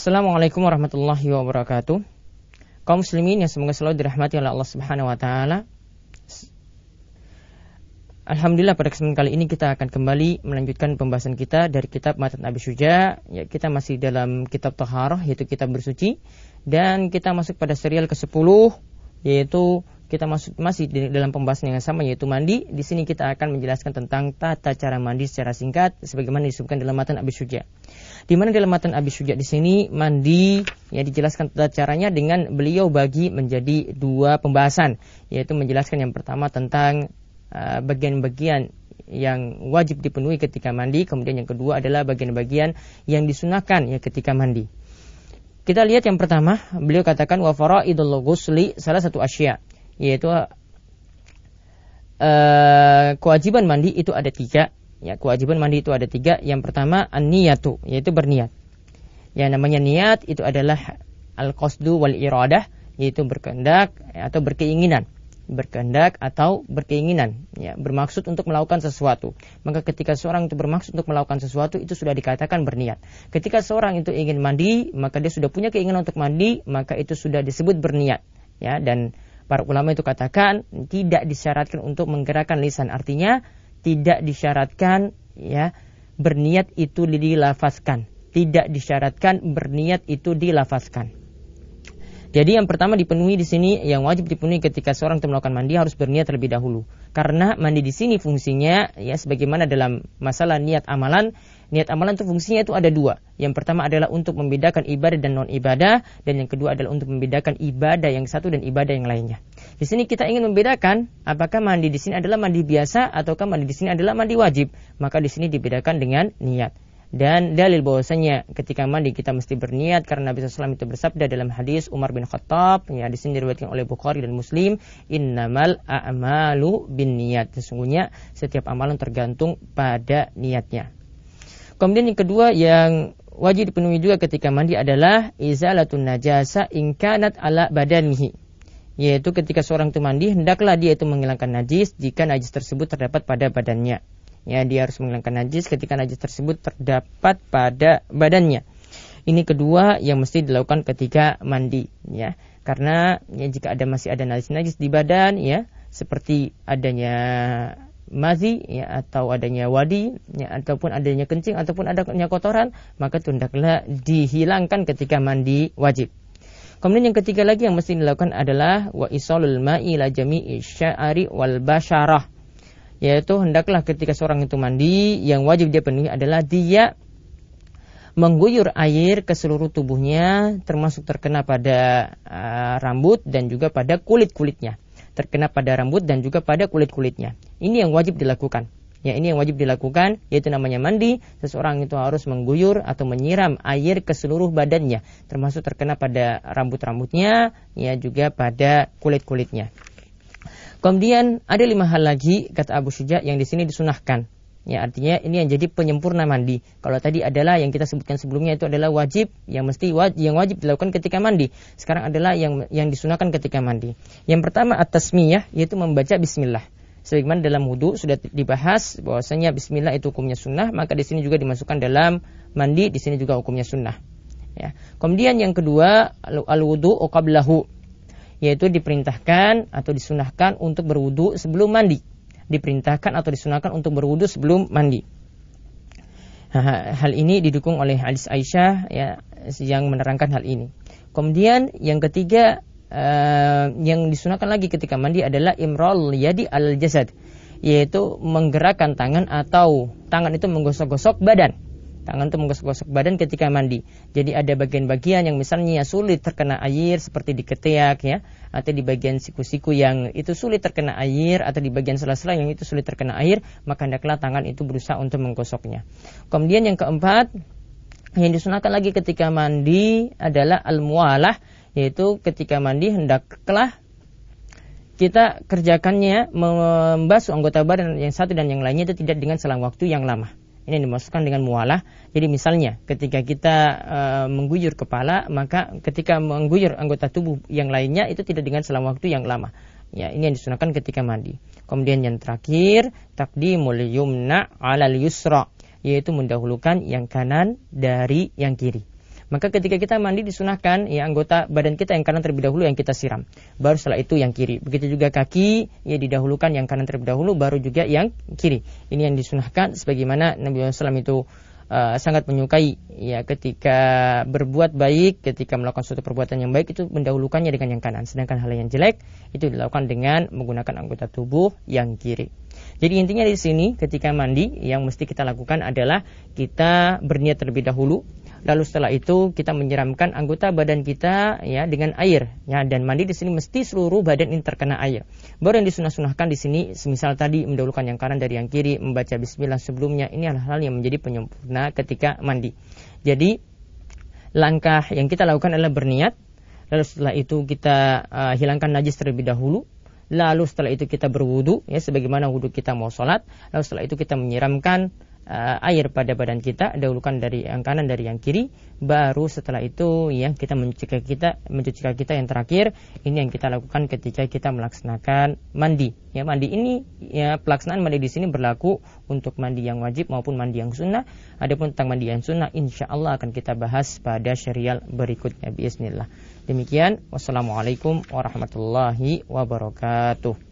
Assalamualaikum warahmatullahi wabarakatuh. Kaum muslimin yang semoga selalu dirahmati oleh Allah Subhanahu wa taala. Alhamdulillah, pada kesempatan kali ini kita akan kembali melanjutkan pembahasan kita dari kitab Matan Abi Syuja. Ya, kita masih dalam kitab Taharah, yaitu kitab bersuci, dan kita masuk pada serial ke-10, yaitu kita masih dalam pembahasan yang sama, yaitu mandi. Di sini kita akan menjelaskan tentang tata cara mandi secara singkat sebagaimana disebutkan dalam Matan Abi Syuja. Di mana dalam Matan Abi Syuja di sini mandi ya dijelaskan tata caranya dengan beliau bagi menjadi dua pembahasan, yaitu menjelaskan yang pertama tentang bagian-bagian yang wajib dipenuhi ketika mandi, kemudian yang kedua adalah bagian-bagian yang disunahkan ya ketika mandi. Kita lihat yang pertama, beliau katakan wa faraidul ghusli salah satu asya, yaitu kewajiban mandi itu ada tiga. Ya, kewajiban mandi itu ada tiga. Yang pertama an-niyatu, yaitu berniat. Yang namanya niat itu adalah al-qasdu wal iradah, yaitu berkehendak atau berkeinginan. Berkehendak atau berkeinginan, ya, bermaksud untuk melakukan sesuatu. Maka ketika seorang itu bermaksud untuk melakukan sesuatu, itu sudah dikatakan berniat. Ketika seorang itu ingin mandi, maka dia sudah punya keinginan untuk mandi, maka itu sudah disebut berniat. Ya, dan para ulama itu katakan tidak disyaratkan untuk menggerakkan lisan, artinya tidak disyaratkan ya berniat itu dilafazkan, tidak disyaratkan berniat itu dilafazkan. Jadi yang pertama dipenuhi di sini, yang wajib dipenuhi ketika seorang itu melakukan mandi harus berniat terlebih dahulu. Karena mandi di sini fungsinya ya sebagaimana dalam masalah niat amalan itu fungsinya itu ada dua. Yang pertama adalah untuk membedakan ibadah dan non ibadah, dan yang kedua adalah untuk membedakan ibadah yang satu dan ibadah yang lainnya. Di sini kita ingin membedakan apakah mandi di sini adalah mandi biasa ataukah mandi di sini adalah mandi wajib. Maka di sini dibedakan dengan niat. Dan dalil bahwasanya ketika mandi kita mesti berniat karena Nabi SAW itu bersabda dalam hadis Umar bin Khattab, ya di sini diriwayatkan oleh Bukhari dan Muslim, innamal a'malu binniyat, sesungguhnya setiap amalan tergantung pada niatnya. Kemudian yang kedua yang wajib dipenuhi juga ketika mandi adalah izalatun najasa in kanat ala badanihi, yaitu ketika seorang itu mandi hendaklah dia itu menghilangkan najis jika najis tersebut terdapat pada badannya. Ya, dia harus menghilangkan najis ketika najis tersebut terdapat pada badannya. Ini kedua yang mesti dilakukan ketika mandi, ya. Karena ya, jika masih ada najis di badan, ya, seperti adanya mazi, ya, atau adanya wadi, ya, ataupun adanya kencing, ataupun adanya kotoran, maka hendaklah dihilangkan ketika mandi wajib. Kemudian yang ketiga lagi yang mesti dilakukan adalah wa isalul ma'i ila jami'i sya'ari wal basyarah, yaitu hendaklah ketika seorang itu mandi yang wajib dia penuhi adalah dia mengguyur air ke seluruh tubuhnya, termasuk terkena pada rambut dan juga pada kulit-kulitnya. Terkena pada rambut dan juga pada kulit-kulitnya. Ini yang wajib dilakukan. Ya, ini yang wajib dilakukan, yaitu namanya mandi. Seseorang itu harus mengguyur atau menyiram air ke seluruh badannya, termasuk terkena pada rambut-rambutnya, ya juga pada kulit-kulitnya. Kemudian ada 5 hal lagi kata Abu Syuja yang di sini disunahkan. Ya, artinya ini yang jadi penyempurna mandi. Kalau tadi adalah yang kita sebutkan sebelumnya itu adalah wajib yang wajib dilakukan ketika mandi. Sekarang adalah yang disunahkan ketika mandi. Yang pertama at-tasmiyah, yaitu membaca bismillah. Sebagaimana dalam wudu sudah dibahas bahwasanya bismillah itu hukumnya sunnah, maka di sini juga dimasukkan dalam mandi, di sini juga hukumnya sunnah. Ya. Kemudian yang kedua al-wudu qablahu, yaitu diperintahkan atau disunahkan untuk berwudu sebelum mandi. Diperintahkan atau disunahkan untuk berwudu sebelum mandi. Hal ini didukung oleh hadis Aisyah ya, yang menerangkan hal ini. Kemudian yang ketiga yang disunahkan lagi ketika mandi adalah imrol yadi al jasad, yaitu menggerakkan tangan atau tangan itu menggosok-gosok badan. Tangan itu menggosok-gosok badan ketika mandi. Jadi ada bagian-bagian yang misalnya sulit terkena air seperti di ketiak ya, atau di bagian siku-siku yang itu sulit terkena air, atau di bagian sela-sela yang itu sulit terkena air, maka hendaklah tangan itu berusaha untuk menggosoknya. Kemudian yang keempat yang disunahkan lagi ketika mandi adalah al-muwalah, yaitu ketika mandi hendaklah kita kerjakannya membasuh anggota badan yang satu dan yang lainnya itu tidak dengan selang waktu yang lama. Ini dimasukkan dengan mualah. Jadi misalnya ketika kita mengguyur kepala, maka ketika mengguyur anggota tubuh yang lainnya itu tidak dengan selang waktu yang lama. Ya, ini yang disunahkan ketika mandi. Kemudian yang terakhir, taqdimul yumna 'alal yusra, yaitu mendahulukan yang kanan dari yang kiri. Maka ketika kita mandi disunahkan ya anggota badan kita yang kanan terlebih dahulu yang kita siram. Baru setelah itu yang kiri. Begitu juga kaki ya didahulukan yang kanan terlebih dahulu baru juga yang kiri. Ini yang disunahkan sebagaimana Nabi SAW itu sangat menyukai ya ketika berbuat baik, ketika melakukan suatu perbuatan yang baik itu mendahulukannya dengan yang kanan, sedangkan hal yang jelek itu dilakukan dengan menggunakan anggota tubuh yang kiri. Jadi intinya di sini ketika mandi yang mesti kita lakukan adalah kita berniat terlebih dahulu, lalu setelah itu kita menyiramkan anggota badan kita ya dengan air ya, dan mandi di sini mesti seluruh badan ini terkena air. Baru yang disunah-sunahkan di sini semisal tadi mendahulukan yang kanan dari yang kiri, membaca bismillah sebelumnya, ini hal-hal yang menjadi penyempurna ketika mandi. Jadi langkah yang kita lakukan adalah berniat, lalu setelah itu kita hilangkan najis terlebih dahulu. Lalu setelah itu kita berwudu ya sebagaimana wudu kita mau sholat. Lalu setelah itu kita menyiramkan air pada badan kita, dahulukan dari yang kanan dari yang kiri. Baru setelah itu ya kita mencuci kaki kita yang terakhir. Ini yang kita lakukan ketika kita melaksanakan mandi. Ya mandi ini ya pelaksanaan mandi di sini berlaku untuk mandi yang wajib maupun mandi yang sunnah. Adapun tentang mandi yang sunnah insyaallah akan kita bahas pada serial berikutnya bismillah. Demikian, wassalamualaikum warahmatullahi wabarakatuh.